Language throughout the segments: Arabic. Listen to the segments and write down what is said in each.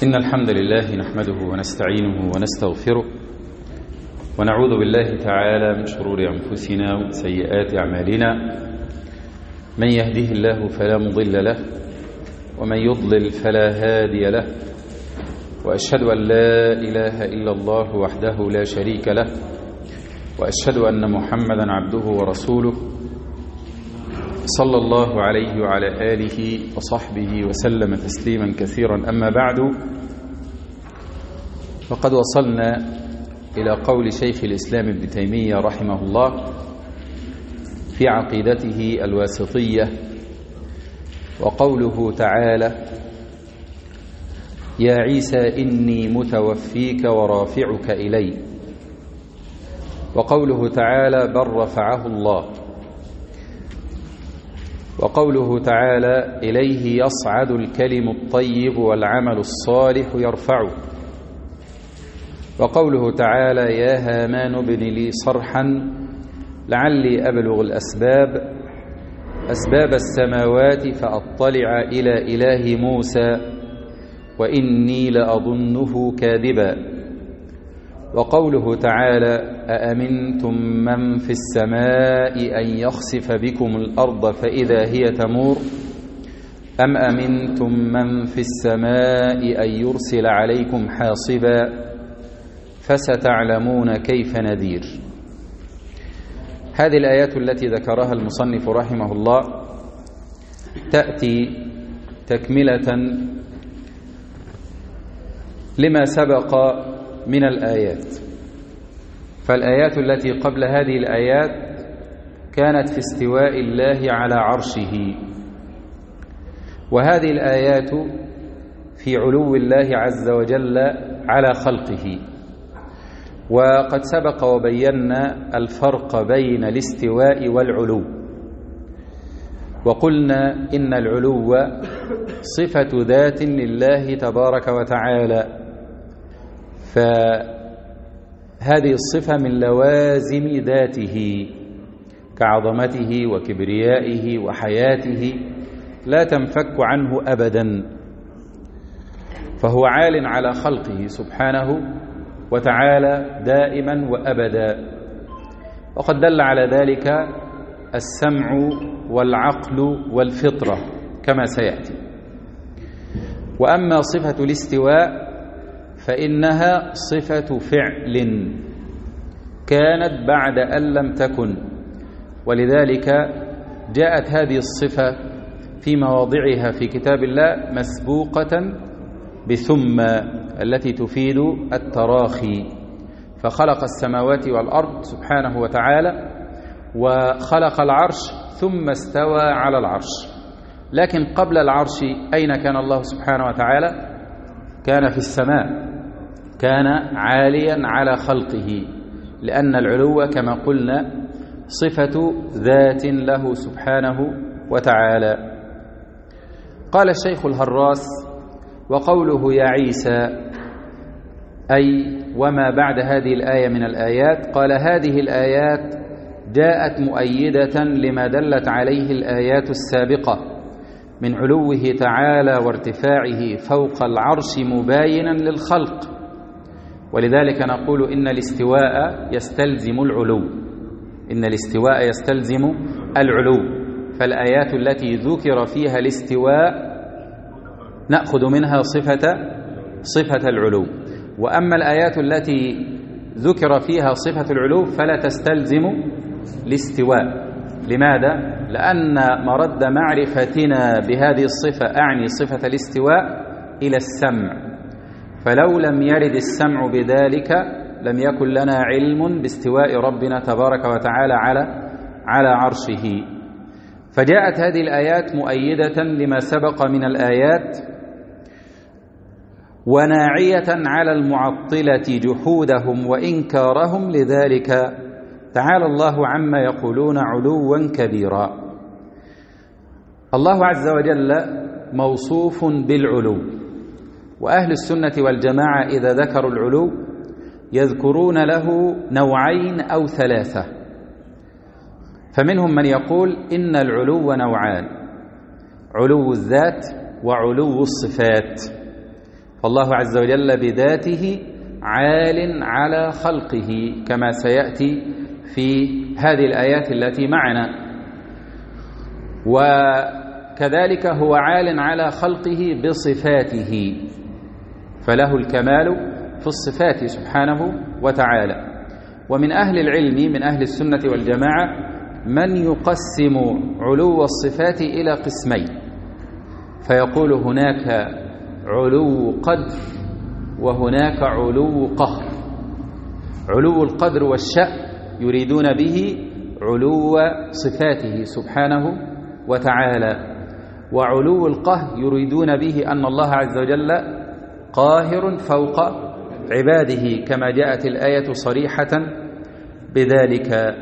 إن الحمد لله نحمده ونستعينه ونستغفره ونعوذ بالله تعالى من شرور أنفسنا ومن سيئات أعمالنا. من يهده الله فلا مضل له ومن يضلل فلا هادي له، وأشهد أن لا إله إلا الله وحده لا شريك له، وأشهد أن محمدا عبده ورسوله صلى الله عليه وعلى آله وصحبه وسلم تسليما كثيرا. أما بعد، فقد وصلنا إلى قول شيخ الإسلام ابن تيمية رحمه الله في عقيدته الواسطية، وقوله تعالى: يا عيسى إني متوفيك ورافعك إلي، وقوله تعالى: بل رفعه الله، وقوله تعالى: إليه يصعد الكلم الطيب والعمل الصالح يرفعه، وقوله تعالى: يا هامان ابن لي صرحا لعلي أبلغ أسباب السماوات فأطلع إلى إله موسى وإني لأظنه كاذبا، وقوله تعالى: أأمنتم من في السماء أن يخسف بكم الأرض فإذا هي تمور أم أمنتم من في السماء أن يرسل عليكم حاصبا فستعلمون كيف نذير. هذه الآيات التي ذكرها المصنف رحمه الله تأتي تكملة لما سبق من الآيات. فالآيات التي قبل هذه الآيات كانت في استواء الله على عرشه، وهذه الآيات في علو الله عز وجل على خلقه. وقد سبق وبينا الفرق بين الاستواء والعلو، وقلنا إن العلو صفة ذات لله تبارك وتعالى، فهذه الصفة من لوازم ذاته كعظمته وكبريائه وحياته، لا تنفك عنه أبدا، فهو عال على خلقه سبحانه وتعالى دائما وأبدا. وقد دل على ذلك السمع والعقل والفطرة كما سيأتي. وأما صفة الاستواء فإنها صفة فعل كانت بعد أن لم تكن، ولذلك جاءت هذه الصفة في مواضعها في كتاب الله مسبوقة بثم التي تفيد التراخي. فخلق السماوات والأرض سبحانه وتعالى، وخلق العرش ثم استوى على العرش. لكن قبل العرش أين كان الله سبحانه وتعالى؟ كان في السماء، كان عاليا على خلقه، لأن العلو كما قلنا صفة ذات له سبحانه وتعالى. قال الشيخ الهراس: وقوله يا عيسى أي وما بعد هذه الآية من الآيات، قال: هذه الآيات جاءت مؤيدة لما دلت عليه الآيات السابقة من علوه تعالى وارتفاعه فوق العرش مباينا للخلق. ولذلك نقول إن الاستواء يستلزم العلو، إن الاستواء يستلزم العلو. فالآيات التي ذكر فيها الاستواء نأخذ منها صفة العلو، وأما الآيات التي ذكر فيها صفة العلو فلا تستلزم الاستواء. لماذا؟ لأن مرد معرفتنا بهذه الصفة، أعني صفة الاستواء، إلى السمع، فلو لم يرد السمع بذلك لم يكن لنا علم باستواء ربنا تبارك وتعالى على عرشه. فجاءت هذه الآيات مؤيدة لما سبق من الآيات، وناعية على المعطلة جحودهم وإنكارهم، لذلك تعالى الله عما يقولون علوا كبيرا. الله عز وجل موصوف بالعلو، وأهل السنة والجماعة إذا ذكروا العلو يذكرون له نوعين أو ثلاثة. فمنهم من يقول إن العلو نوعان: علو الذات وعلو الصفات. فالله عز وجل بذاته عال على خلقه كما سيأتي في هذه الآيات التي معنا، وكذلك هو عال على خلقه بصفاته، فله الكمال في الصفات سبحانه وتعالى. ومن أهل العلم من أهل السنة والجماعة من يقسم علو الصفات إلى قسمين، فيقول هناك علو قدر وهناك علو قهر. علو القدر والشأن يريدون به علو صفاته سبحانه وتعالى، وعلو القهر يريدون به أن الله عز وجل قاهر فوق عباده كما جاءت الآية صريحة بذلك.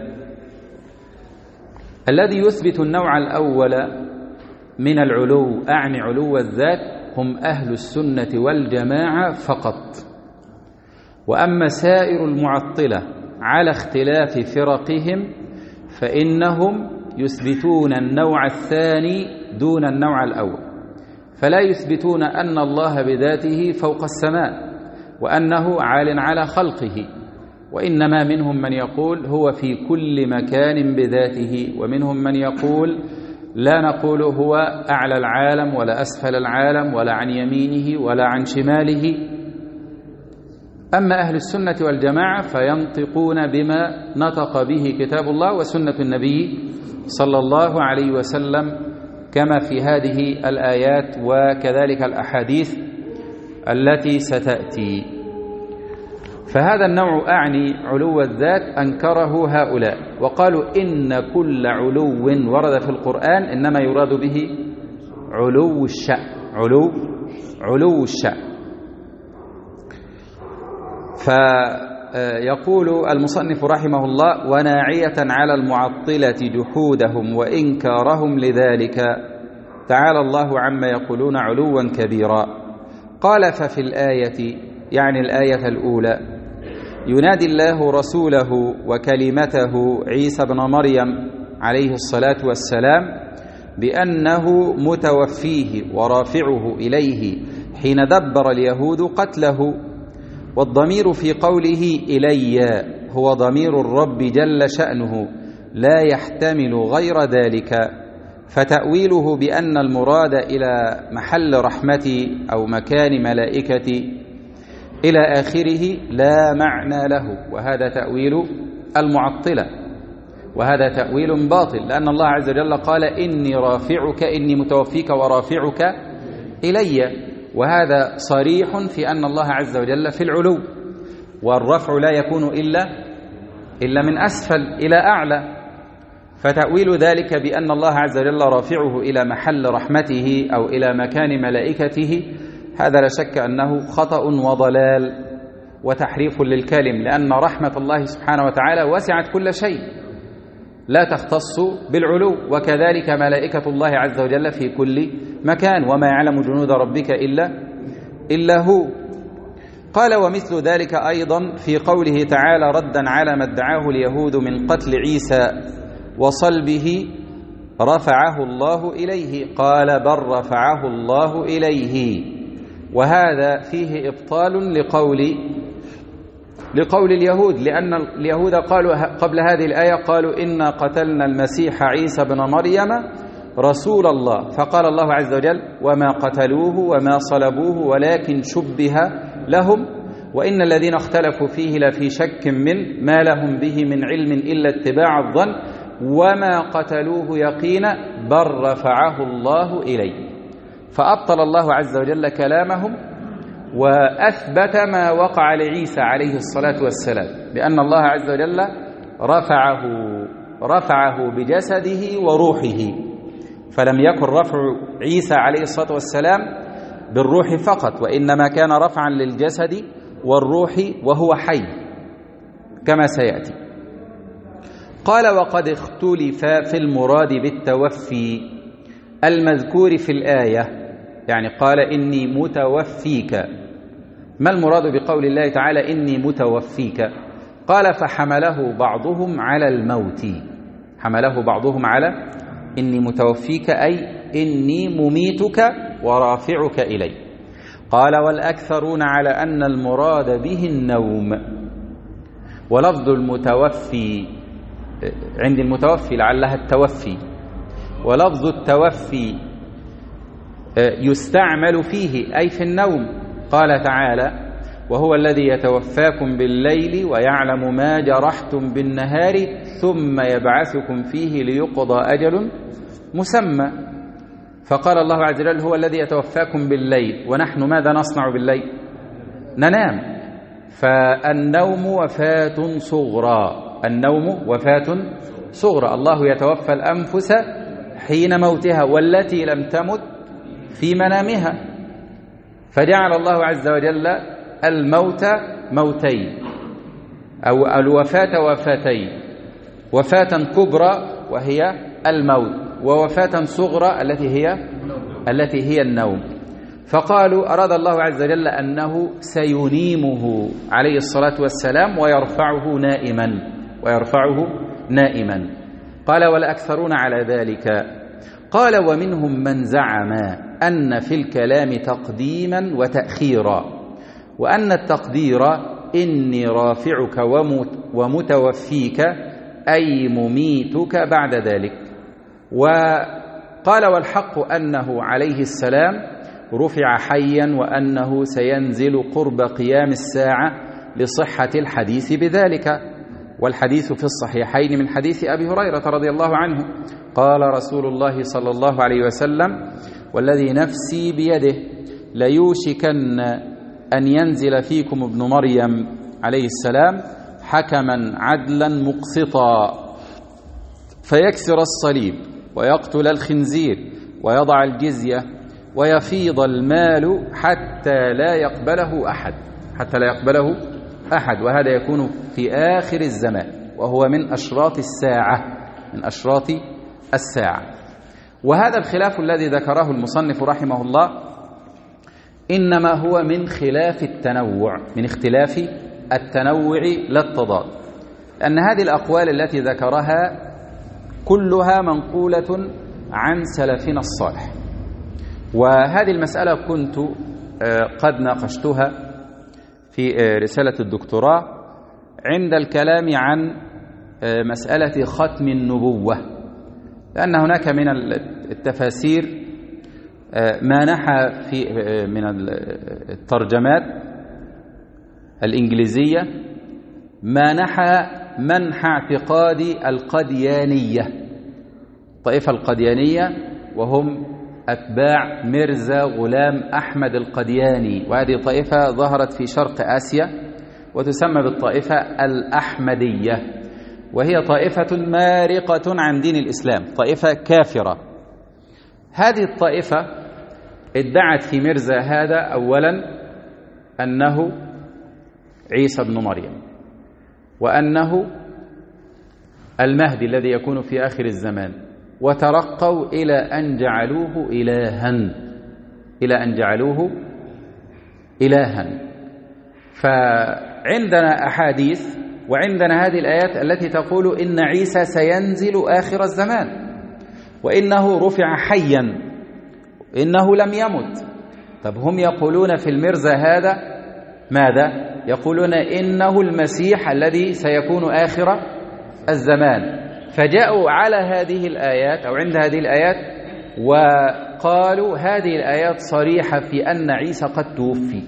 الذي يثبت النوع الأول من العلو أعني علو الذات هم أهل السنة والجماعة فقط، وأما سائر المعطلة على اختلاف فرقهم فإنهم يثبتون النوع الثاني دون النوع الأول، فلا يثبتون أن الله بذاته فوق السماء وأنه عال على خلقه، وإنما منهم من يقول هو في كل مكان بذاته، ومنهم من يقول لا نقول هو أعلى العالم ولا أسفل العالم ولا عن يمينه ولا عن شماله. أما أهل السنة والجماعة فينطقون بما نطق به كتاب الله وسنة النبي صلى الله عليه وسلم كما في هذه الآيات وكذلك الأحاديث التي ستأتي. فهذا النوع أعني علو الذات أنكره هؤلاء وقالوا إن كل علو ورد في القرآن إنما يراد به علو الشأن، علو الشأن. فيقول المصنف رحمه الله وناعية على المعطلة جحودهم وإنكارهم لذلك تعالى الله عما يقولون علوا كبيرا. قال ففي الآية يعني الآية الأولى ينادي الله رسوله وكلمته عيسى بن مريم عليه الصلاة والسلام بأنه متوفيه ورافعه إليه حين دبر اليهود قتله، والضمير في قوله إلي هو ضمير الرب جل شأنه لا يحتمل غير ذلك، فتأويله بأن المراد إلى محل رحمتي أو مكان ملائكتي إلى آخره لا معنى له، وهذا تأويل المعطلة، وهذا تأويل باطل، لأن الله عز وجل قال إني رافعك إني متوفيك ورافعك إلي، وهذا صريح في أن الله عز وجل في العلو، والرفع لا يكون إلا من أسفل إلى أعلى، فتأويل ذلك بأن الله عز وجل رافعه إلى محل رحمته أو إلى مكان ملائكته هذا لا شك أنه خطأ وضلال وتحريف للكلم، لأن رحمة الله سبحانه وتعالى وسعت كل شيء لا تختص بالعلو، وكذلك ملائكة الله عز وجل في كل مكان وما يعلم جنود ربك إلا هو. قال ومثل ذلك أيضا في قوله تعالى ردا على ما ادعاه اليهود من قتل عيسى وصلبه رفعه الله إليه، قال بل رفعه الله إليه، وهذا فيه إبطال لقول اليهود، لأن اليهود قالوا قبل هذه الآية قالوا إنا قتلنا المسيح عيسى بن مريم رسول الله، فقال الله عز وجل وما قتلوه وما صلبوه ولكن شبه لهم وإن الذين اختلفوا فيه لفي شك من ما لهم به من علم إلا اتباع الظن وما قتلوه يقينا بل رفعه الله إليه، فأبطل الله عز وجل كلامهم وأثبت ما وقع لعيسى عليه الصلاة والسلام بأن الله عز وجل رفعه بجسده وروحه، فلم يكن رفع عيسى عليه الصلاة والسلام بالروح فقط، وإنما كان رفعا للجسد والروح وهو حي كما سيأتي. قال وقد اختلف في المراد بالتوفي المذكور في الآية، يعني قال إني متوفيك، ما المراد بقول الله تعالى إني متوفيك؟ قال فحمله بعضهم على الموت، حمله بعضهم على إني متوفيك أي إني مميتك ورافعك إلي، قال والأكثرون على أن المراد به النوم، ولفظ المتوفي عند المتوفي لعلها التوفي، ولفظ التوفي يستعمل فيه أي في النوم. قال تعالى وهو الذي يتوفاكم بالليل ويعلم ما جرحتم بالنهار ثم يبعثكم فيه ليقضى أجل مسمى. فقال الله عز وجل هو الذي يتوفاكم بالليل، ونحن ماذا نصنع بالليل؟ ننام. فالنوم وفاة صغرى، النوم وفاة صغرى. الله يتوفى الأنفس حين موتها والتي لم تمت في منامها، فجعل الله عز وجل الموت موتين أو الوفاة وفاتين، وفاة كبرى وهي الموت، ووفاة صغرى التي هي النوم. فقالوا أراد الله عز وجل أنه سينيمه عليه الصلاة والسلام ويرفعه نائما. قال والأكثرون على ذلك. قال ومنهم من زعم أن في الكلام تقديما وتأخيرا، وأن التقدير إني رافعك ومتوفيك أي مميتك بعد ذلك. وقال والحق أنه عليه السلام رفع حيا وأنه سينزل قرب قيام الساعة لصحة الحديث بذلك، والحديث في الصحيحين من حديث أبي هريرة رضي الله عنه قال رسول الله صلى الله عليه وسلم والذي نفسي بيده ليوشكن أن ينزل فيكم ابن مريم عليه السلام حكما عدلا مقسطا فيكسر الصليب ويقتل الخنزير ويضع الجزية ويفيض المال حتى لا يقبله أحد، وهذا يكون في آخر الزمان، وهو من أشراط الساعة. وهذا الخلاف الذي ذكره المصنف رحمه الله إنما هو من اختلاف التنوع لا التضاد، لأن هذه الأقوال التي ذكرها كلها منقولة عن سلفنا الصالح. وهذه المسألة كنت قد ناقشتها في رسالة الدكتوراه عند الكلام عن مسألة ختم النبوة، لأن هناك من التفاسير ما نحى من الترجمات الإنجليزية ما نحى منح اعتقاد القديانية، الطائفة القديانية وهم أتباع ميرزا غلام أحمد القدياني، وهذه طائفة ظهرت في شرق آسيا وتسمى بالطائفة الأحمدية، وهي طائفة مارقة عن دين الإسلام، طائفة كافرة. هذه الطائفة ادعت في ميرزا هذا أولا أنه عيسى بن مريم، وأنه المهدي الذي يكون في آخر الزمان، وترقوا إلى أن جعلوه إلها. فعندنا أحاديث وعندنا هذه الآيات التي تقول إن عيسى سينزل آخر الزمان، وإنه رفع حيا، إنه لم يمت. طب هم يقولون في الميرزا هذا ماذا؟ يقولون إنه المسيح الذي سيكون آخر الزمان. فجاءوا على هذه الآيات أو عند هذه الآيات وقالوا هذه الآيات صريحة في أن عيسى قد توفي،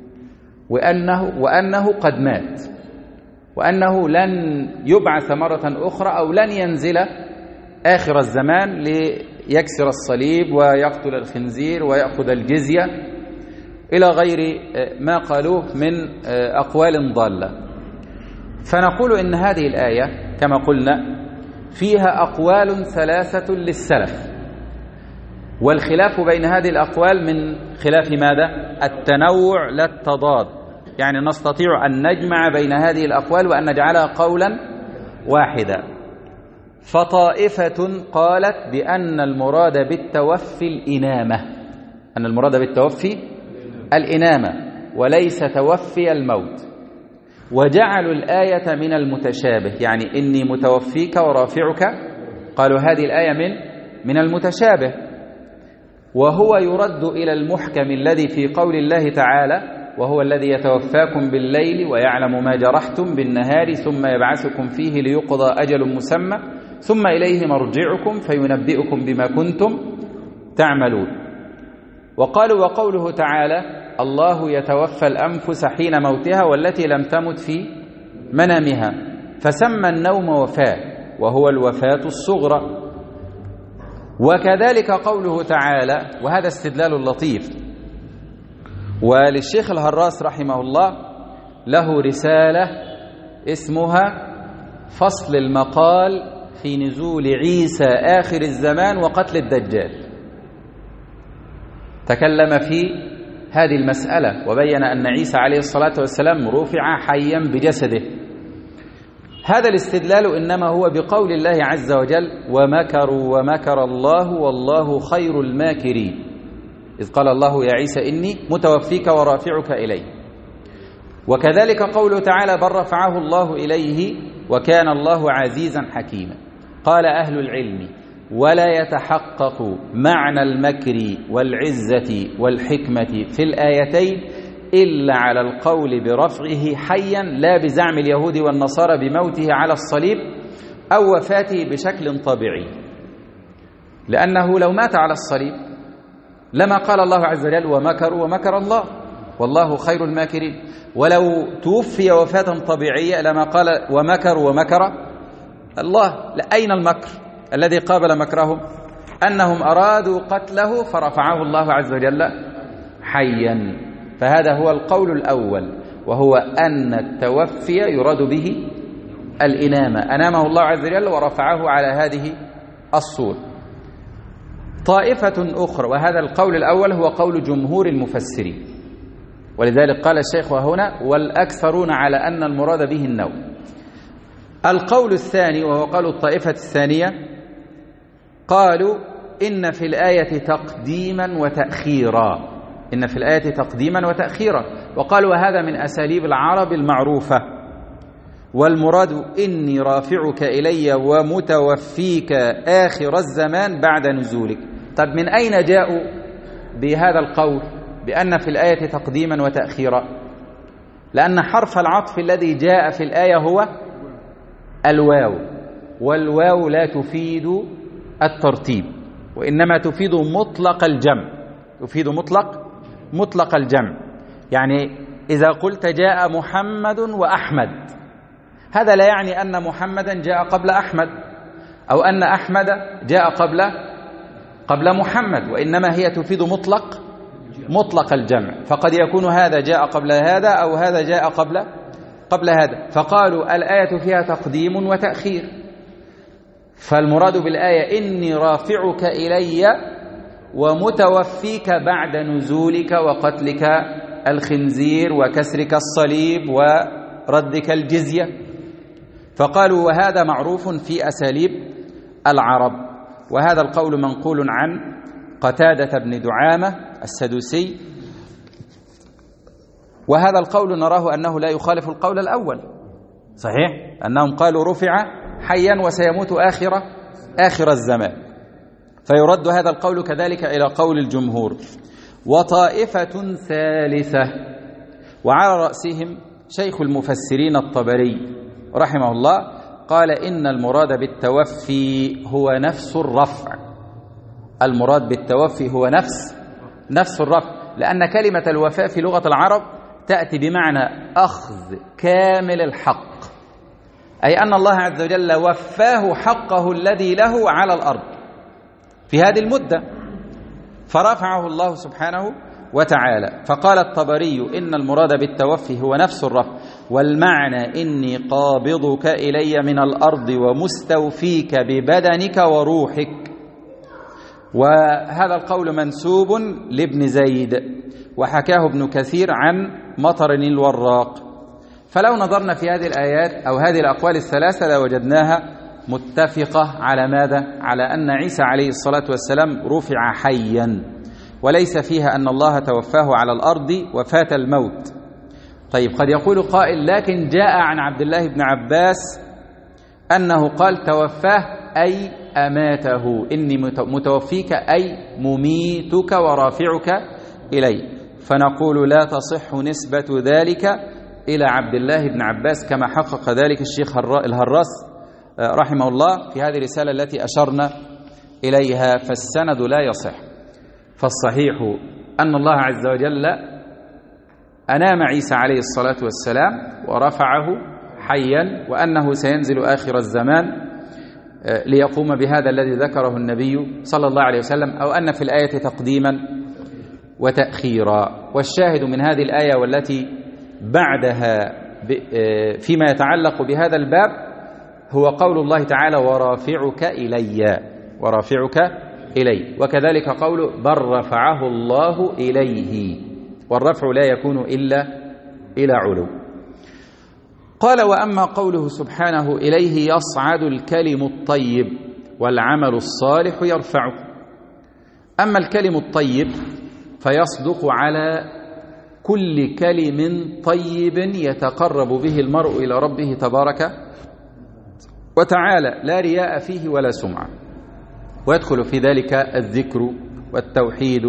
وأنه قد مات، وأنه لن يبعث مرة أخرى أو لن ينزل آخر الزمان ليكسر الصليب ويقتل الخنزير ويأخذ الجزية إلى غير ما قالوه من أقوال ضالة. فنقول إن هذه الآية كما قلنا فيها أقوال ثلاثة للسلف، والخلاف بين هذه الأقوال من خلاف ماذا؟ التنوع لا التضاد، يعني نستطيع أن نجمع بين هذه الأقوال وأن نجعلها قولا واحدا. فطائفة قالت بأن المراد بالتوفي الإنامة وليس توفي الموت، وجعلوا الآية من المتشابه، يعني إني متوفيك ورافعك، قالوا هذه الآية من المتشابه. وهو يرد إلى المحكم الذي في قول الله تعالى: وهو الذي يتوفاكم بالليل ويعلم ما جرحتم بالنهار ثم يبعثكم فيه ليقضى أجل مسمى ثم إليه مرجعكم فينبئكم بما كنتم تعملون. وقالوا: وقوله تعالى: الله يتوفى الأنفس حين موتها والتي لم تمت في منامها، فسمى النوم وفاة وهو الوفاة الصغرى. وكذلك قوله تعالى، وهذا استدلال لطيف، وللشيخ الهراس رحمه الله له رسالة اسمها فصل المقال في نزول عيسى آخر الزمان وقتل الدجال. تكلم في هذه المسألة وبين أن عيسى عليه الصلاة والسلام رفع حيا بجسده. هذا الاستدلال إنما هو بقول الله عز وجل: ومكروا ومكر الله والله خير الماكرين، إذ قال الله: يا عيسى إني متوفيك ورافعك إلي. وكذلك قوله تعالى: بل رفعه الله إليه وكان الله عزيزا حكيما. قال أهل العلم: ولا يتحقق معنى المكر والعزة والحكمة في الآيتين إلا على القول برفعه حيا، لا بزعم اليهود والنصارى بموته على الصليب أو وفاته بشكل طبيعي، لأنه لو مات على الصليب لما قال الله عز وجل: ومكروا ومكر الله والله خير الماكرين. ولو توفي وفاة طبيعية لما قال: ومكروا ومكر الله. أين المكر الذي قابل مكرهم؟ أنهم أرادوا قتله فرفعه الله عز وجل حيا. فهذا هو القول الأول، وهو أن التوفي يراد به الإنامة، أنامه الله عز وجل ورفعه على هذه الصورة. طائفة أخرى، وهذا القول الأول هو قول جمهور المفسرين، ولذلك قال الشيخ وهنا: والأكثرون على أن المراد به النوم. القول الثاني وهو قول الطائفة الثانية، قالوا: إن في الآية تقديما وتأخيرا، إن في الآية تقديما وتأخيرا، وقالوا: وهذا من أساليب العرب المعروفة، والمراد إني رافعك إلي ومتوفيك آخر الزمان بعد نزولك. طب من أين جاءوا بهذا القول بأن في الآية تقديما وتأخيرا؟ لأن حرف العطف الذي جاء في الآية هو الواو، والواو لا تفيد الترتيب، وإنما تفيد مطلق الجمع، تفيد مطلق الجمع. يعني إذا قلت جاء محمد وأحمد، هذا لا يعني أن محمدا جاء قبل أحمد أو أن أحمد جاء قبل محمد، وإنما هي تفيد مطلق الجمع. فقد يكون هذا جاء قبل هذا أو هذا جاء قبل هذا. فقالوا الآية فيها تقديم وتأخير، فالمراد بالآية إني رافعك إلي ومتوفيك بعد نزولك وقتلك الخنزير وكسرك الصليب وردك الجزية. فقالوا: وهذا معروف في أساليب العرب. وهذا القول منقول عن قتادة بن دعامة السدوسي، وهذا القول نراه أنه لا يخالف القول الأول. صحيح أنهم قالوا رفع حيا وسيموت آخر الزمان، فيرد هذا القول كذلك إلى قول الجمهور. وطائفة ثالثة، وعلى رأسهم شيخ المفسرين الطبري رحمه الله، قال: إن المراد بالتوفي هو نفس الرفع. المراد بالتوفي هو نفس الرفع، لأن كلمة الوفاء في لغة العرب تأتي بمعنى أخذ كامل الحق، أي أن الله عز وجل وفاه حقه الذي له على الأرض في هذه المدة، فرفعه الله سبحانه وتعالى. فقال الطبري: إن المراد بالتوفي هو نفس الرفع، والمعنى إني قابضك إلي من الأرض ومستوفيك ببدنك وروحك. وهذا القول منسوب لابن زيد، وحكاه ابن كثير عن مطر الوراق. فلو نظرنا في هذه الآيات أو هذه الأقوال الثلاثة لوجدناها متفقة على ماذا؟ على أن عيسى عليه الصلاة والسلام رفع حيا، وليس فيها أن الله توفاه على الأرض وفاة الموت. طيب، قد يقول قائل: لكن جاء عن عبد الله بن عباس أنه قال توفاه أي أماته، إني متوفيك أي مميتك ورافعك إلي. فنقول لا تصح نسبة ذلك إلى عبد الله بن عباس كما حقق ذلك الشيخ الهراس رحمه الله في هذه الرسالة التي أشرنا إليها، فالسند لا يصح. فالصحيح أن الله عز وجل أنام عيسى عليه الصلاة والسلام ورفعه حيا، وأنه سينزل آخر الزمان ليقوم بهذا الذي ذكره النبي صلى الله عليه وسلم، أو أن في الآية تقديما وتأخيرا. والشاهد من هذه الآية والتي بعدها فيما يتعلق بهذا الباب هو قول الله تعالى ورافعك إلي، ورافعك إلي، وكذلك قوله بل رفعه الله إليه، والرفع لا يكون إلا إلى علو. قال وأما قوله سبحانه إليه يصعد الكلم الطيب والعمل الصالح يرفعه. أما الكلم الطيب فيصدق على كل كلم طيب يتقرب به المرء إلى ربه تبارك وتعالى لا رياء فيه ولا سمعة، ويدخل في ذلك الذكر والتوحيد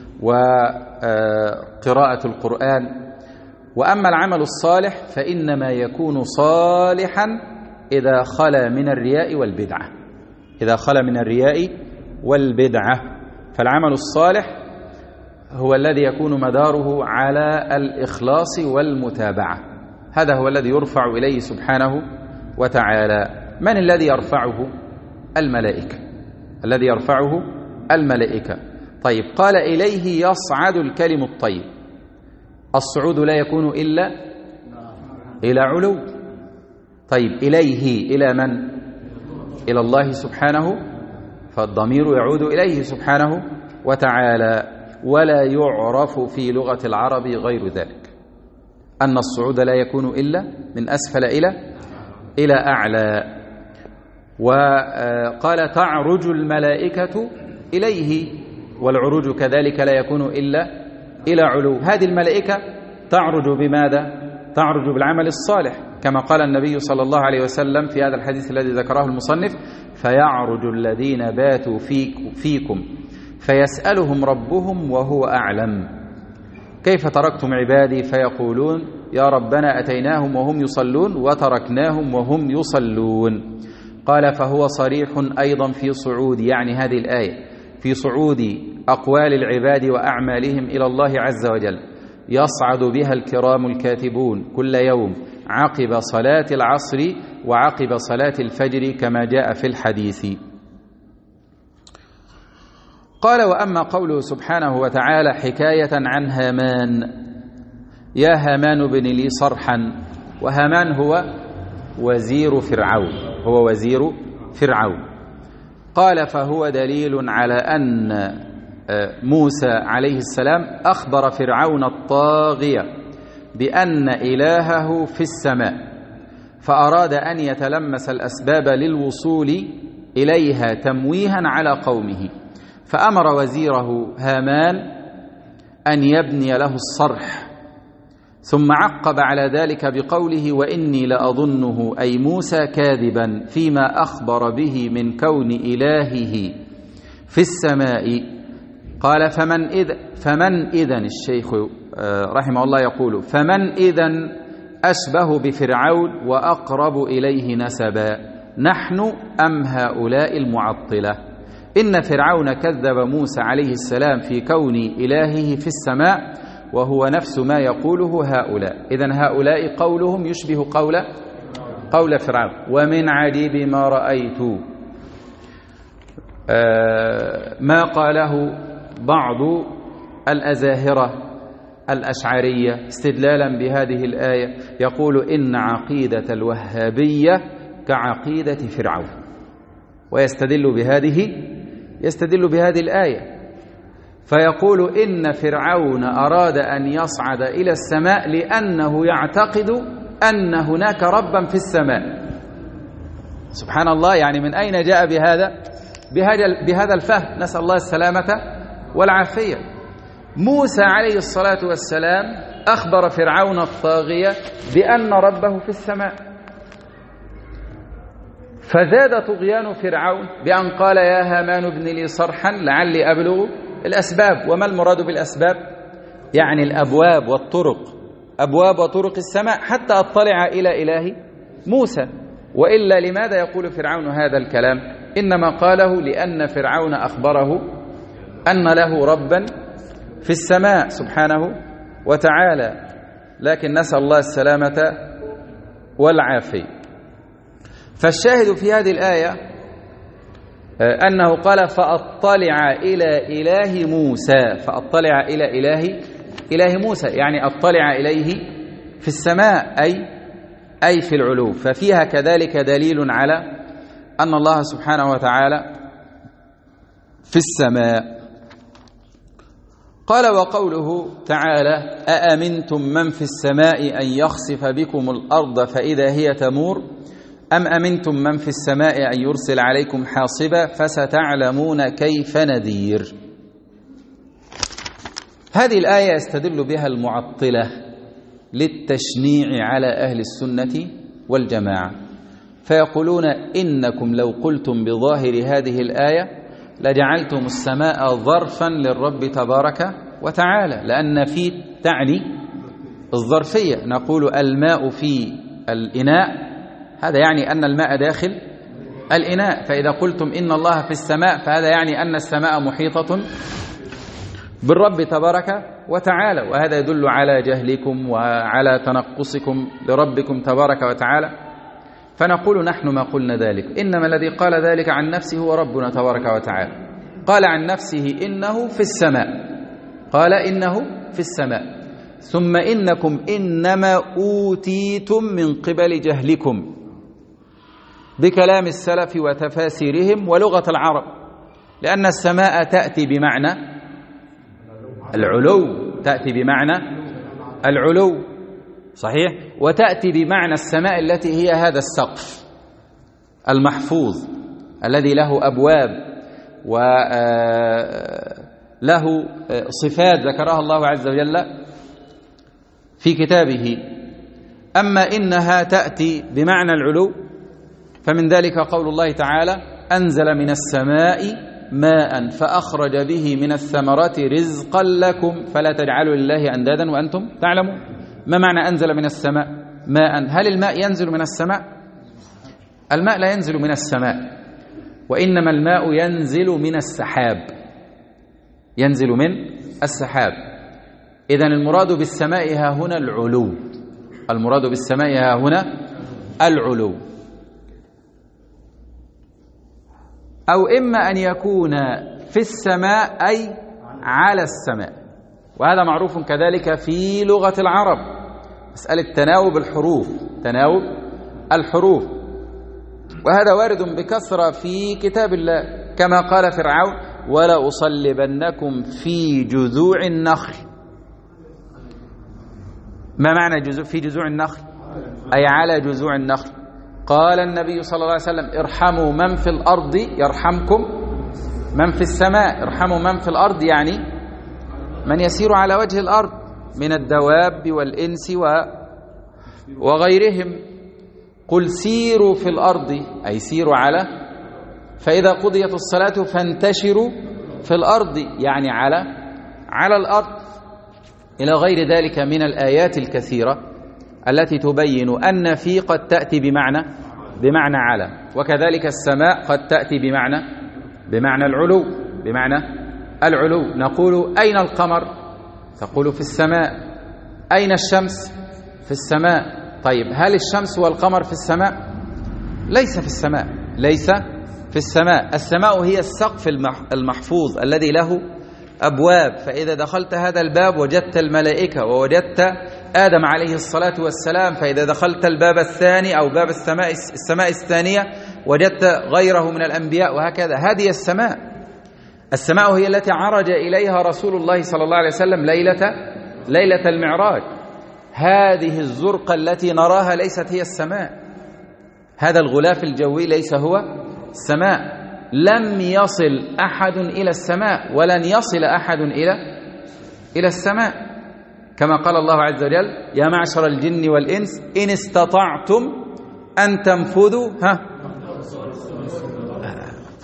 وقراءة القرآن. وأما العمل الصالح فإنما يكون صالحا إذا خلا من الرياء والبدعة، إذا خلا من الرياء والبدعة. فالعمل الصالح هو الذي يكون مداره على الإخلاص والمتابعة، هذا هو الذي يرفع إليه سبحانه وتعالى. من الذي يرفعه؟ الملائكة، الذي يرفعه الملائكة. طيب قال إليه يصعد الكلم الطيب، الصعود لا يكون إلا إلى علو. طيب إليه إلى من؟ إلى الله سبحانه، فالضمير يعود إليه سبحانه وتعالى، ولا يعرف في لغة العرب غير ذلك، أن الصعود لا يكون إلا من أسفل إلى أعلى. وقال تعرج الملائكة إليه، والعروج كذلك لا يكون إلا إلى علو. هذه الملائكة تعرج بماذا؟ تعرج بالعمل الصالح، كما قال النبي صلى الله عليه وسلم في هذا الحديث الذي ذكره المصنف فيعرج الذين باتوا فيكم فيسألهم ربهم وهو أعلم كيف تركتم عبادي فيقولون يا ربنا أتيناهم وهم يصلون وتركناهم وهم يصلون. قال فهو صريح أيضا في صعود، يعني هذه الآية في صعود أقوال العباد وأعمالهم إلى الله عز وجل، يصعد بها الكرام الكاتبون كل يوم عقب صلاة العصر وعقب صلاة الفجر كما جاء في الحديث. قال وأما قوله سبحانه وتعالى حكاية عن هامان يا هامان ابن لي صرحا، وهامان هو وزير فرعون، هو وزير فرعون. قال فهو دليل على أن موسى عليه السلام أخبر فرعون الطاغية بأن إلهه في السماء، فأراد أن يتلمس الأسباب للوصول إليها تمويها على قومه، فأمر وزيره هامان أن يبني له الصرح، ثم عقب على ذلك بقوله وإني لأظنه أي موسى كاذبا فيما أخبر به من كون إلهه في السماء. قال فمن إذن الشيخ رحمه الله يقول فمن إذن أشبه بفرعون وأقرب إليه نسبا، نحن أم هؤلاء المعطلة؟ إن فرعون كذب موسى عليه السلام في كون إلهه في السماء، وهو نفس ما يقوله هؤلاء. إذن هؤلاء قولهم يشبه قول فرعون. ومن عجيب ما رأيت ما قاله بعض الأزاهرة الأشعرية استدلالا بهذه الآية، يقول إن عقيدة الوهابية كعقيدة فرعون، ويستدل بهذه الآية، فيقول إن فرعون أراد أن يصعد إلى السماء لأنه يعتقد أن هناك ربا في السماء. سبحان الله، يعني من أين جاء بهذا الفهم؟ نسأل الله السلامة والعافية. موسى عليه الصلاة والسلام أخبر فرعون الطاغية بأن ربه في السماء، فزاد طغيان فرعون بأن قال يا هامان ابن لي صرحا لعلي أبلغ الأسباب. وما المراد بالأسباب؟ يعني الأبواب والطرق، أبواب وطرق السماء حتى أطلع إلى إله موسى. وإلا لماذا يقول فرعون هذا الكلام؟ إنما قاله لأن فرعون أخبره أن له ربا في السماء سبحانه وتعالى، لكن نسأل الله السلامة والعافية. فالشاهد في هذه الآية أنه قال فأطلع إلى إله موسى، فأطلع إلى إله موسى، يعني أطلع إليه في السماء أي في العلو. ففيها كذلك دليل على أن الله سبحانه وتعالى في السماء. قال وقوله تعالى أأمنتم من في السماء أن يخسف بكم الأرض فإذا هي تمور أم أمنتم من في السماء أن يرسل عليكم حاصبا فستعلمون كيف نذير. هذه الآية يستدل بها المعطلة للتشنيع على أهل السنة والجماعة، فيقولون إنكم لو قلتم بظاهر هذه الآية لجعلتم السماء ظرفا للرب تبارك وتعالى، لأن في تعني الظرفية. نقول الماء في الإناء، هذا يعني أن الماء داخل الإناء. فإذا قلتم إن الله في السماء فهذا يعني أن السماء محيطة بالرب تبارك وتعالى، وهذا يدل على جهلكم وعلى تنقصكم لربكم تبارك وتعالى. فنقول نحن ما قلنا ذلك، إنما الذي قال ذلك عن نفسه هو ربنا تبارك وتعالى. قال عن نفسه إنه في السماء، قال إنه في السماء، ثم إنكم إنما أوتيتم من قبل جهلكم بكلام السلف وتفاسيرهم ولغة العرب، لأن السماء تأتي بمعنى العلو، تأتي بمعنى العلو صحيح، وتأتي بمعنى السماء التي هي هذا السقف المحفوظ الذي له أبواب وله صفات ذكرها الله عز وجل في كتابه. أما إنها تأتي بمعنى العلو فمن ذلك قول الله تعالى أنزل من السماء ماء فأخرج به من الثمرات رزقا لكم فلا تجعلوا لله أندادا وأنتم تعلمون. ما معنى أنزل من السماء ماء؟ هل الماء ينزل من السماء؟ الماء لا ينزل من السماء، وإنما الماء ينزل من السحاب، ينزل من السحاب. إذن المراد بالسماء ها هنا العلو، المراد بالسماء ها هنا العلو. أو إما أن يكون في السماء أي على السماء، وهذا معروف كذلك في لغة العرب، مسألة تناوب الحروف، تناوب الحروف، وهذا وارد بكثرة في كتاب الله، كما قال فرعون ولا أصلبنكم في جذوع النخل. ما معنى في جذوع النخل؟ أي على جذوع النخل. قال النبي صلى الله عليه وسلم ارحموا من في الأرض يرحمكم من في السماء. ارحموا من في الأرض يعني من يسير على وجه الأرض من الدواب والإنس وغيرهم. قل سيروا في الأرض أي سيروا على، فإذا قضيت الصلاة فانتشروا في الأرض يعني على الأرض، إلى غير ذلك من الآيات الكثيرة التي تبين أن في قد تأتي بمعنى على، وكذلك السماء قد تأتي بمعنى العلو، بمعنى العلو. نقول أين القمر؟ تقول في السماء. أين الشمس؟ في السماء. طيب هل الشمس والقمر في السماء؟ ليس في السماء، ليس في السماء. السماء هي السقف المحفوظ الذي له أبواب، فإذا دخلت هذا الباب وجدت الملائكة ووجدت آدم عليه الصلاة والسلام، فإذا دخلت الباب الثاني أو باب السماء الثانية وجدت غيره من الأنبياء، وهكذا. هذه السماء. السماء هي التي عرج إليها رسول الله صلى الله عليه وسلم ليلة المعراج. هذه الزرقة التي نراها ليست هي السماء، هذا الغلاف الجوي ليس هو السماء. لم يصل أحد إلى السماء ولن يصل أحد إلى السماء، كما قال الله عز وجل يا معشر الجن والإنس إن استطعتم أن تنفذوا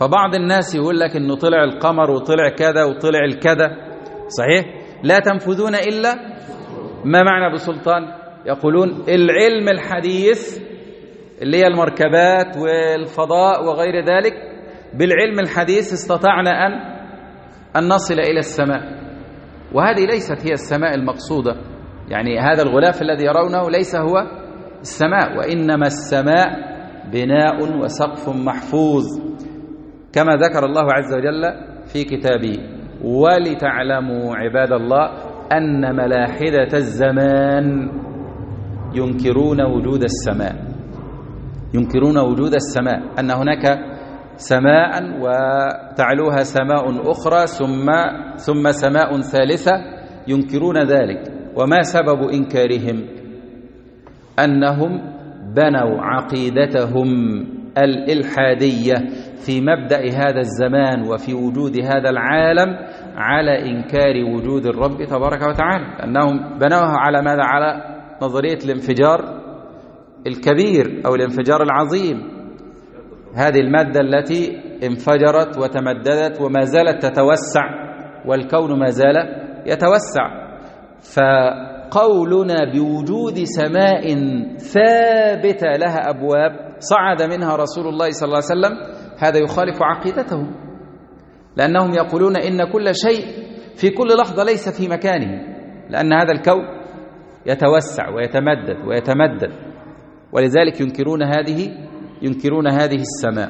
فبعض الناس يقول لك إنه طلع القمر وطلع كذا وطلع الكذا، صحيح؟ لا تنفذون إلا ما معنى بسلطان؟ يقولون العلم الحديث اللي هي المركبات والفضاء وغير ذلك، بالعلم الحديث استطعنا أن نصل إلى السماء، وهذه ليست هي السماء المقصودة. يعني هذا الغلاف الذي يرونه ليس هو السماء، وإنما السماء بناء وسقف محفوظ كما ذكر الله عز وجل في كتابه: ولتعلموا عباد الله أن ملاحدة الزمان ينكرون وجود السماء، ينكرون وجود السماء، أن هناك سماء وتعلوها سماء أخرى ثم سماء ثالثة، ينكرون ذلك. وما سبب إنكارهم؟ أنهم بنوا عقيدتهم الإلحادية في مبدأ هذا الزمان وفي وجود هذا العالم على إنكار وجود الرب تبارك وتعالى، أنهم بنوها على ماذا؟ على نظرية الانفجار الكبير أو الانفجار العظيم، هذه المادة التي انفجرت وتمددت وما زالت تتوسع، والكون ما زال يتوسع. فقولنا بوجود سماء ثابتة لها أبواب صعد منها رسول الله صلى الله عليه وسلم، هذا يخالف عقيدتهم، لأنهم يقولون إن كل شيء في كل لحظة ليس في مكانه، لأن هذا الكون يتوسع ويتمدد ويتمدد، ولذلك ينكرون هذه السماء.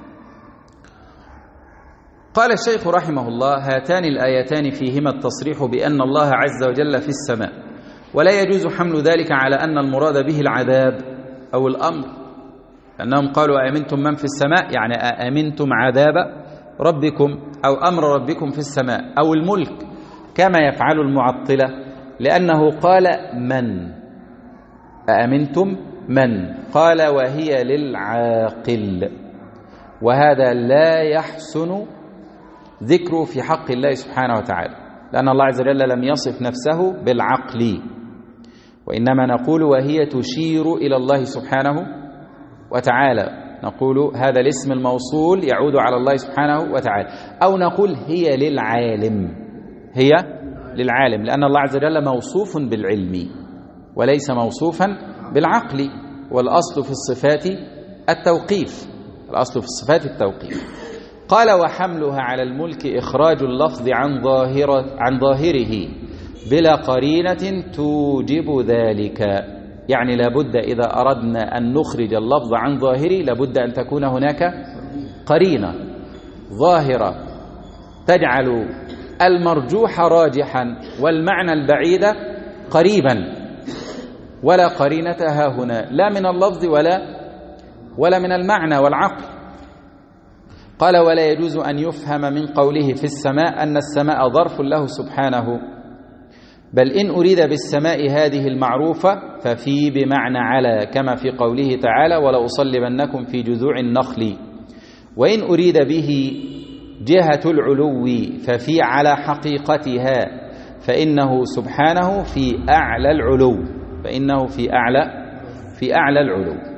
قال الشيخ رحمه الله: هاتان الآيتان فيهما التصريح بأن الله عز وجل في السماء، ولا يجوز حمل ذلك على أن المراد به العذاب أو الأمر، لأنهم قالوا أأمنتم من في السماء، يعني أأمنتم عذاب ربكم أو أمر ربكم في السماء أو الملك كما يفعل المعطلة، لأنه قال من، أأمنتم من، قال وهي للعاقل، وهذا لا يحسن ذكره في حق الله سبحانه وتعالى، لأن الله عز وجل لم يصف نفسه بالعقل، وإنما نقول وهي تشير إلى الله سبحانه وتعالى، نقول هذا الاسم الموصول يعود على الله سبحانه وتعالى، أو نقول هي للعالم، هي للعالم، لأن الله عز وجل موصوف بالعلم وليس موصوفا بالعقل، والأصل في الصفات التوقيف، الأصل في الصفات التوقيف. قال: وحملها على الملك إخراج اللفظ عن ظاهره بلا قرينة توجب ذلك، يعني لابد إذا أردنا أن نخرج اللفظ عن ظاهره لابد أن تكون هناك قرينة ظاهرة تجعل المرجوح راجحا والمعنى البعيد قريبا، ولا قرينة ها هنا، لا من اللفظ ولا من المعنى والعقل. قال: ولا يجوز أن يفهم من قوله في السماء أن السماء ظرف له سبحانه، بل إن أريد بالسماء هذه المعروفة ففي بمعنى على، كما في قوله تعالى: ولأصلبنكم في جذوع النخل، وإن أريد به جهة العلو ففي على حقيقتها، فإنه سبحانه في أعلى العلو، فإنه في أعلى العلو.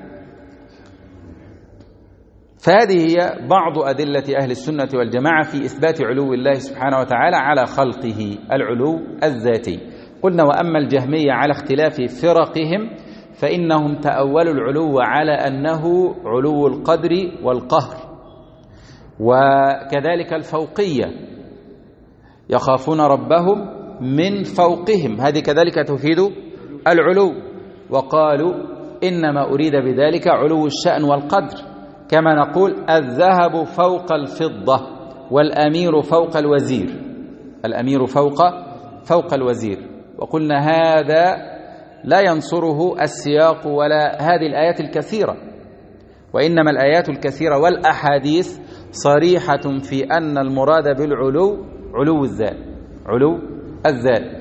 فهذه هي بعض أدلة أهل السنة والجماعة في إثبات علو الله سبحانه وتعالى على خلقه، العلو الذاتي. قلنا: وأما الجهمية على اختلاف فرقهم فإنهم تأولوا العلو على أنه علو القدر والقهر، وكذلك الفوقية، يخافون ربهم من فوقهم، هذه كذلك تفيد العلو. وقالوا: إنما أريد بذلك علو الشأن والقدر، كما نقول: الذهب فوق الفضة والأمير فوق الوزير، الأمير فوق الوزير. وقلنا هذا لا ينصره السياق ولا هذه الآيات الكثيرة، وإنما الآيات الكثيرة والأحاديث صريحة في أن المراد بالعلو علو الذات.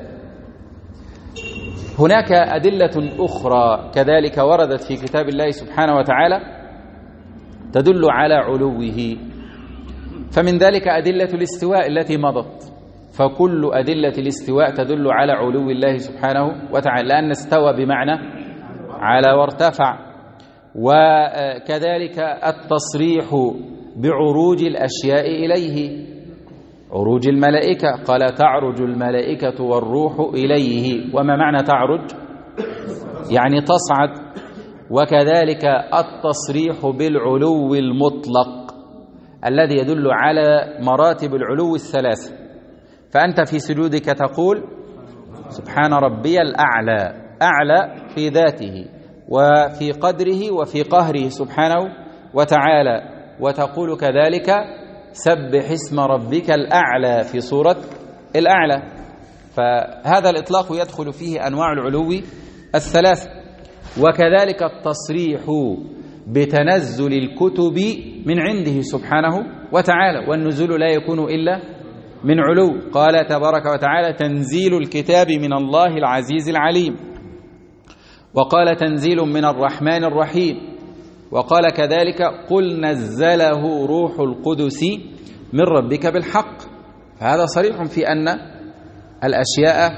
هناك أدلة أخرى كذلك وردت في كتاب الله سبحانه وتعالى تدل على علوه، فمن ذلك أدلة الاستواء التي مضت، فكل أدلة الاستواء تدل على علو الله سبحانه وتعالى، لأن استوى بمعنى على وارتفع. وكذلك التصريح بعروج الأشياء إليه. عروج الملائكة قال تعرج الملائكة والروح إليه. وما معنى تعرج؟ يعني تصعد. وكذلك التصريح بالعلو المطلق الذي يدل على مراتب العلو الثلاثة. فأنت في سجودك تقول سبحان ربي الأعلى، أعلى في ذاته وفي قدره وفي قهره سبحانه وتعالى، وتقول كذلك سبح اسم ربك الأعلى في سورة الأعلى. فهذا الإطلاق يدخل فيه أنواع العلو الثلاثة. وكذلك التصريح بتنزل الكتب من عنده سبحانه وتعالى، والنزول لا يكون إلا من علو. قال تبارك وتعالى تنزيل الكتاب من الله العزيز العليم، وقال تنزيل من الرحمن الرحيم، وقال كذلك قل نزله روح القدس من ربك بالحق. فهذا صريح في أن الأشياء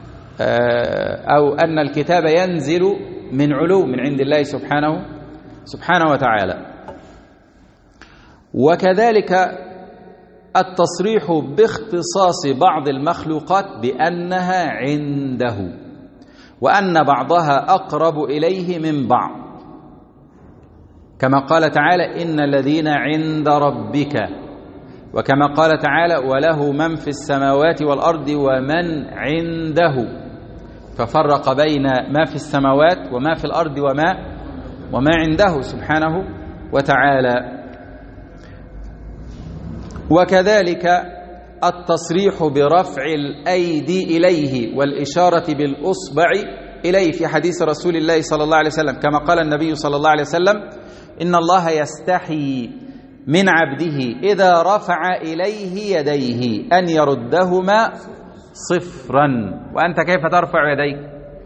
أو أن الكتاب ينزل من علو من عند الله سبحانه وتعالى. وكذلك التصريح باختصاص بعض المخلوقات بأنها عنده، وأن بعضها أقرب إليه من بعض، كما قال تعالى إن الذين عند ربك، وكما قال تعالى وله من في السماوات والأرض ومن عنده، ففرق بين ما في السماوات وما في الأرض وما عنده سبحانه وتعالى. وكذلك التصريح برفع الأيدي إليه والإشارة بالأصبع إليه في حديث رسول الله صلى الله عليه وسلم، كما قال النبي صلى الله عليه وسلم إن الله يستحي من عبده إذا رفع إليه يديه أن يردهما صفرا. وأنت كيف ترفع يديك؟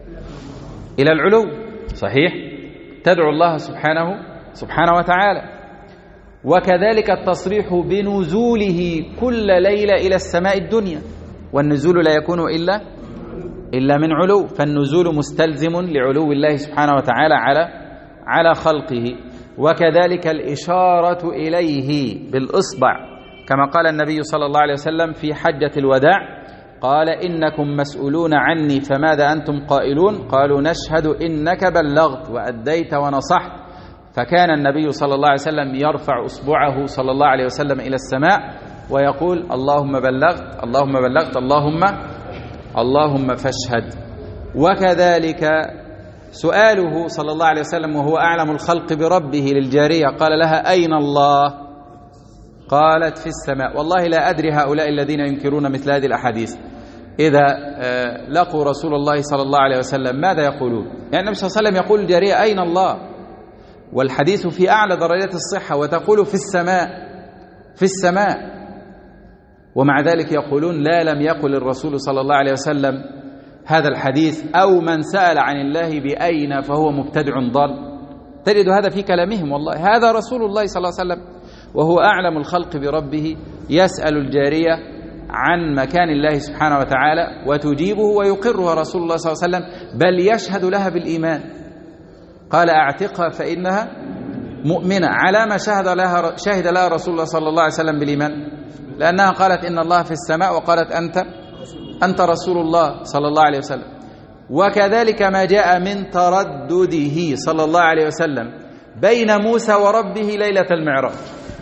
إلى العلو، صحيح، تدعو الله سبحانه وتعالى. وكذلك التصريح بنزوله كل ليلة إلى السماء الدنيا، والنزول لا يكون إلا من علو، فالنزول مستلزم لعلو الله سبحانه وتعالى على خلقه. وكذلك الإشارة إليه بالإصبع، كما قال النبي صلى الله عليه وسلم في حجة الوداع قال إنكم مسؤولون عني فماذا أنتم قائلون؟ قالوا نشهد إنك بلغت وأديت ونصحت. فكان النبي صلى الله عليه وسلم يرفع أصبعه صلى الله عليه وسلم إلى السماء ويقول اللهم بلغت اللهم بلغت اللهم فاشهد. وكذلك سؤاله صلى الله عليه وسلم وهو أعلم الخلق بربه للجارية قال لها أين الله؟ قالت في السماء. والله لا أدري هؤلاء الذين ينكرون مثل هذه الأحاديث إذا لقوا رسول الله صلى الله عليه وسلم ماذا يقولون؟ يعني النبي صلى الله عليه وسلم يقول الجارية أين الله؟ والحديث في أعلى درجات الصحة وتقول في السماء، ومع ذلك يقولون لا لم يقل الرسول صلى الله عليه وسلم هذا الحديث، أو من سأل عن الله بأين فهو مبتدع ضال. تجد هذا في كلامهم. والله هذا رسول الله صلى الله عليه وسلم وهو أعلم الخلق بربه يسأل الجارية عن مكان الله سبحانه وتعالى وتجيبه ويقرها رسول الله صلى الله عليه وسلم، بل يشهد لها بالإيمان. قال أعتقها فإنها مؤمنة. على ما شهد لها رسول الله صلى الله عليه وسلم بالإيمان؟ لأنها قالت إن الله في السماء وقالت أنت رسول الله صلى الله عليه وسلم. وكذلك ما جاء من تردده صلى الله عليه وسلم بين موسى وربه ليلة المعراج.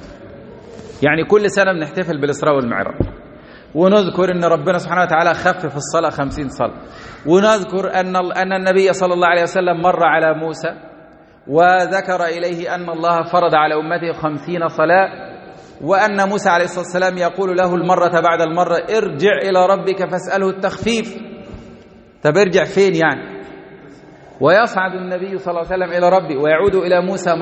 يعني كل سنة بنحتفل بالإسراء والمعراج ونذكر أن ربنا سبحانه وتعالى خفف الصلاة 50 صلاة، ونذكر أن النبي صلى الله عليه وسلم مر على موسى وذكر إليه أن الله فرض على أمته 50 صلاة، وأن موسى عليه الصلاة والسلام يقول له المرة بعد المرة ارجع إلى ربك فاسأله التخفيف. طب ارجع فين يعني؟ ويصعد النبي صلى الله عليه وسلم إلى ربه ويعود إلى موسى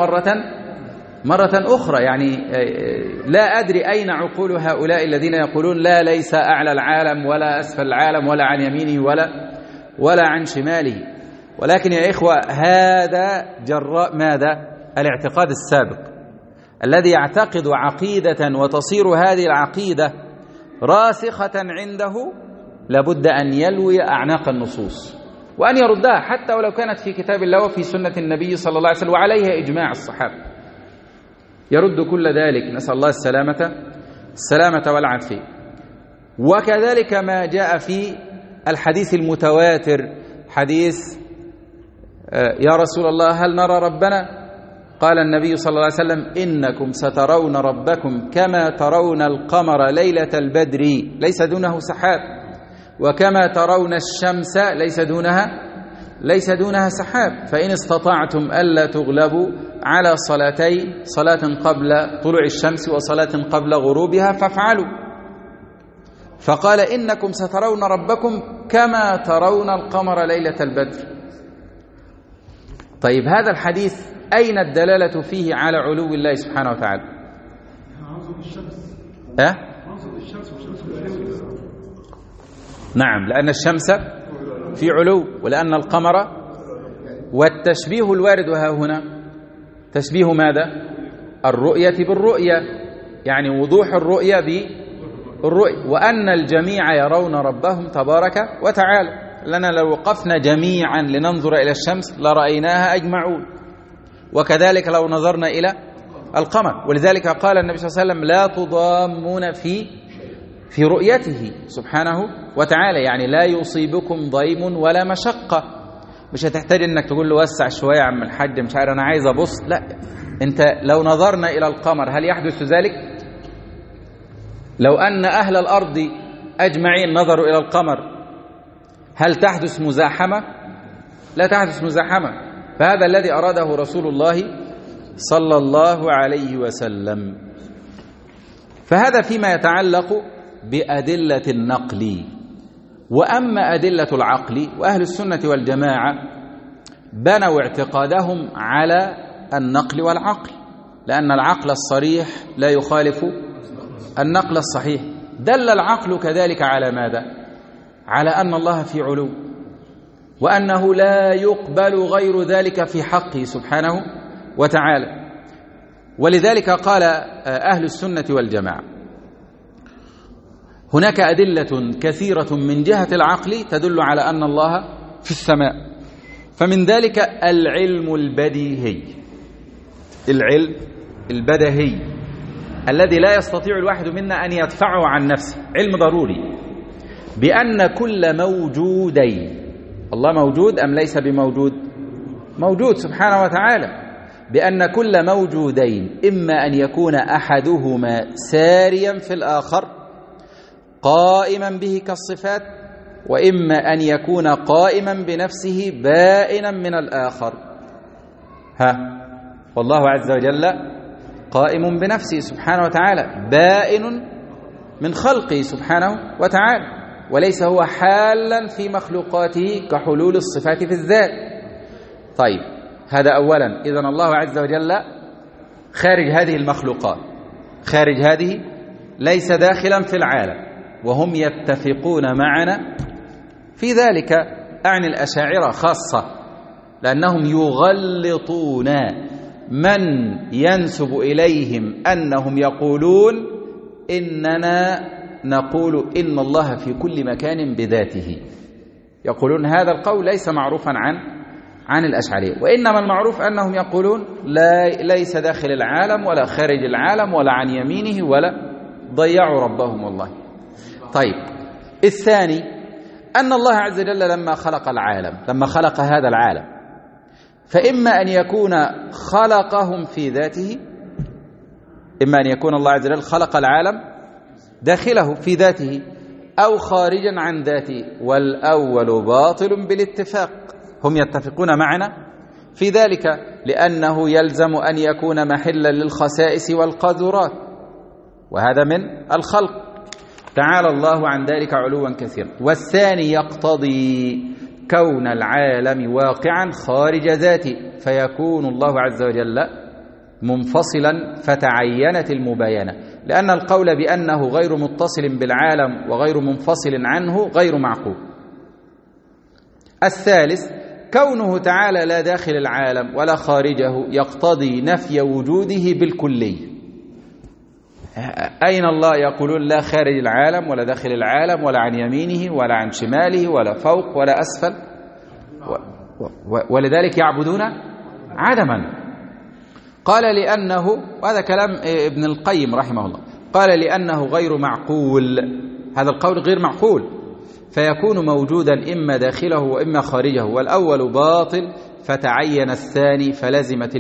مرة أخرى. يعني لا أدري أين عقول هؤلاء الذين يقولون لا ليس أعلى العالم ولا أسفل العالم ولا عن يمينه ولا عن شماله. ولكن يا إخوة هذا جراء ماذا؟ الاعتقاد السابق الذي يعتقد عقيدة وتصير هذه العقيدة راسخة عنده لابد أن يلوي أعناق النصوص وأن يردها حتى ولو كانت في كتاب الله وفي سنة النبي صلى الله عليه وسلم وعليها إجماع الصحابة. يرد كل ذلك، نسأل الله السلامة والعافية. وكذلك ما جاء في الحديث المتواتر، حديث يا رسول الله هل نرى ربنا؟ قال النبي صلى الله عليه وسلم إنكم سترون ربكم كما ترون القمر ليلة البدر ليس دونه سحاب، وكما ترون الشمس ليس دونها سحاب، فإن استطعتم ألا تغلبوا على صلاتين، صلاة قبل طلوع الشمس وصلاة قبل غروبها فافعلوا. فقال إنكم سترون ربكم كما ترون القمر ليلة البدر. طيب هذا الحديث أين الدلالة فيه على علو الله سبحانه وتعالى؟ نعم، لأن الشمس في علو، ولأن القمر، والتشبيه الوارد ها هنا تشبيه ماذا؟ الرؤية بالرؤية، يعني وضوح الرؤية بالرؤية، وأن الجميع يرون ربهم تبارك وتعالى. لنا لو وقفنا جميعا لننظر إلى الشمس لرأيناها أجمعون، وكذلك لو نظرنا إلى القمر. ولذلك قال النبي صلى الله عليه وسلم لا تضامون في رؤيته سبحانه وتعالى، يعني لا يصيبكم ضيم ولا مشقة. مش هتحتاج انك تقول له وسع شوية يا عم الحاج، مش عارف انا عايز ابص، لا، انت لو نظرنا الى القمر هل يحدث ذلك؟ لو ان اهل الارض اجمعين نظروا الى القمر هل تحدث مزاحمة؟ لا تحدث مزاحمة. فهذا الذي أراده رسول الله صلى الله عليه وسلم. فهذا فيما يتعلق بأدلة النقل. وأما أدلة العقل، وأهل السنة والجماعة بنوا اعتقادهم على النقل والعقل، لأن العقل الصريح لا يخالف النقل الصحيح. دل العقل كذلك على ماذا؟ على أن الله في علو، وأنه لا يقبل غير ذلك في حقه سبحانه وتعالى. ولذلك قال أهل السنة والجماعة هناك أدلة كثيرة من جهة العقل تدل على أن الله في السماء. فمن ذلك العلم البديهي، العلم البديهي الذي لا يستطيع الواحد منا أن يدفعه عن نفسه، علم ضروري بأن كل موجودين، الله موجود أم ليس بموجود؟ موجود سبحانه وتعالى. بأن كل موجودين إما أن يكون أحدهما ساريا في الآخر قائما به كالصفات، وإما أن يكون قائما بنفسه بائنا من الآخر. والله عز وجل قائم بنفسه سبحانه وتعالى، بائن من خلقه سبحانه وتعالى، وليس هو حالا في مخلوقاته كحلول الصفات في الذات. طيب هذا أولا. إذن الله عز وجل خارج هذه المخلوقات، خارج هذه، ليس داخلا في العالم، وهم يتفقون معنا في ذلك. أعني الأشاعرة خاصة، لأنهم يغلطون من ينسب إليهم أنهم يقولون إننا نقول إن الله في كل مكان بذاته. يقولون هذا القول ليس معروفا عن الأشعرية، وإنما المعروف أنهم يقولون ليس داخل العالم ولا خارج العالم ولا عن يمينه، ولا ضيعوا ربهم والله. طيب الثاني أن الله عز وجل لما خلق العالم، لما خلق هذا العالم، فإما أن يكون خلقهم في ذاته، إما أن يكون الله عز وجل خلق العالم داخله في ذاته أو خارجا عن ذاته، والأول باطل بالاتفاق. هم يتفقون معنا في ذلك، لأنه يلزم أن يكون محلا للخسائس والقاذورات، وهذا من الخلق، تعالى الله عن ذلك علوا كثيرا. والثاني يقتضي كون العالم واقعا خارج ذاته، فيكون الله عز وجل منفصلا، فتعينت المباينة، لأن القول بأنه غير متصل بالعالم وغير منفصل عنه غير معقول. الثالث كونه تعالى لا داخل العالم ولا خارجه يقتضي نفي وجوده بالكلي. أين الله؟ يقولون لا خارج العالم ولا داخل العالم ولا عن يمينه ولا عن شماله ولا فوق ولا أسفل، ولذلك يعبدون عدما. قال لأنه، وهذا كلام ابن القيم رحمه الله، قال لأنه غير معقول، هذا القول غير معقول، فيكون موجودا إما داخله وإما خارجه، والأول باطل فتعين الثاني فلزمت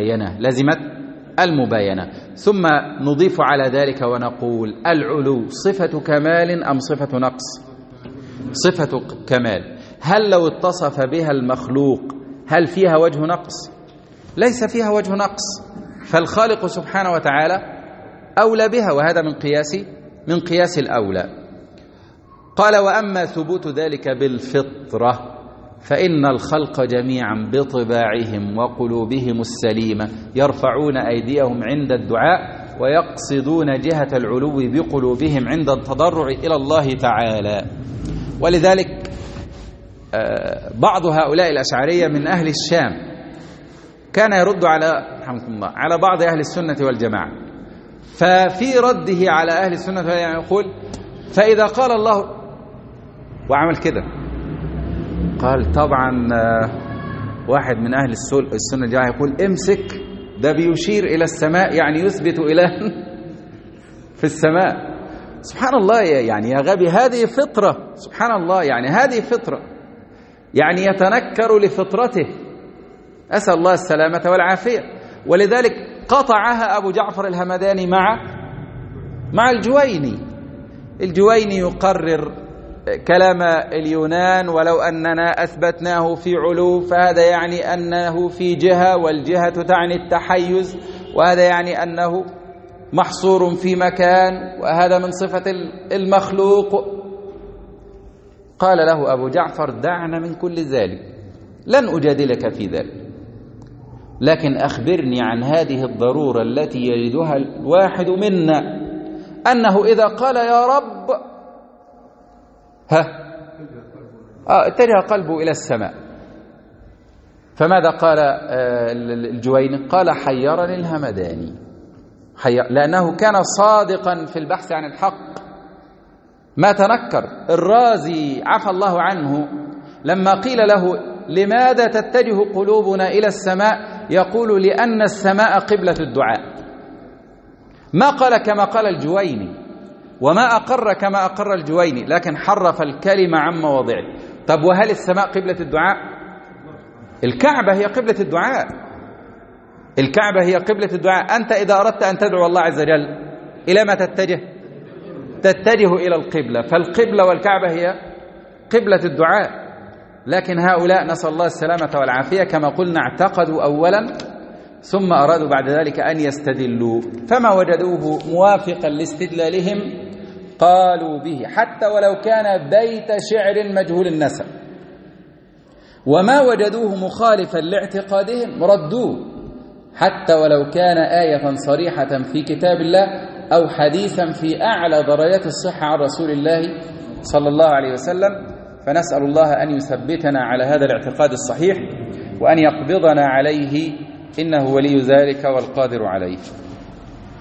المباينة. ثم نضيف على ذلك ونقول: العلو صفة كمال أم صفة نقص؟ صفة كمال. هل لو اتصف بها المخلوق هل فيها وجه نقص؟ ليس فيها وجه نقص، فالخالق سبحانه وتعالى أولى بها، وهذا من قياس الأولى. قال: وأما ثبوت ذلك بالفطرة فإن الخلق جميعا بطباعهم وقلوبهم السليمة يرفعون أيديهم عند الدعاء ويقصدون جهة العلو بقلوبهم عند التضرع إلى الله تعالى. ولذلك بعض هؤلاء الأشعرية من أهل الشام كان يرد على بعض أهل السنة والجماعة، ففي رده على أهل السنة والجماعة يقول: فإذا قال الله، وعمل كده، قال طبعا واحد من أهل السنة والجماعة يقول: امسك، ده بيشير إلى السماء، يعني يثبت إله في السماء. سبحان الله، يعني يا غبي، هذه فطرة، سبحان الله، يعني هذه فطرة، يعني يتنكر لفطرته، أسأل الله السلامة والعافية. ولذلك قطعها أبو جعفر الهمداني مع الجويني يقرر كلام اليونان: ولو أننا أثبتناه في علو فهذا يعني أنه في جهة، والجهة تعني التحيز، وهذا يعني أنه محصور في مكان، وهذا من صفة المخلوق. قال له أبو جعفر: دعنا من كل ذلك، لن أجادلك في ذلك، لكن أخبرني عن هذه الضرورة التي يجدها الواحد منا، أنه إذا قال يا رب اتجه قلبه إلى السماء. فماذا قال الجويني؟ قال: حيرني الهمداني، لأنه كان صادقا في البحث عن الحق، ما تنكر. الرازي عفى الله عنه لما قيل له: لماذا تتجه قلوبنا إلى السماء؟ يقول: لأن السماء قبلة الدعاء. ما قال كما قال الجويني، وما أقر كما أقر الجويني، لكن حرف الكلمة عن مواضعه. طب وهل السماء قبلة الدعاء؟ الكعبة هي قبلة الدعاء، الكعبة هي قبلة الدعاء. أنت إذا أردت أن تدعو الله عز وجل إلى ما تتجه إلى القبلة، فالقبلة والكعبة هي قبلة الدعاء. لكن هؤلاء نسأل الله السلامة والعافية كما قلنا اعتقدوا أولا ثم أرادوا بعد ذلك أن يستدلوا، فما وجدوه موافقا لاستدلالهم قالوا به، حتى ولو كان بيت شعر مجهول النسب، وما وجدوه مخالفا لاعتقادهم ردوه، حتى ولو كان آية صريحة في كتاب الله أو حديثا في أعلى درجات الصحة عن رسول الله صلى الله عليه وسلم. فنسأل الله أن يثبتنا على هذا الاعتقاد الصحيح وأن يقبضنا عليه، إنه ولي ذلك والقادر عليه.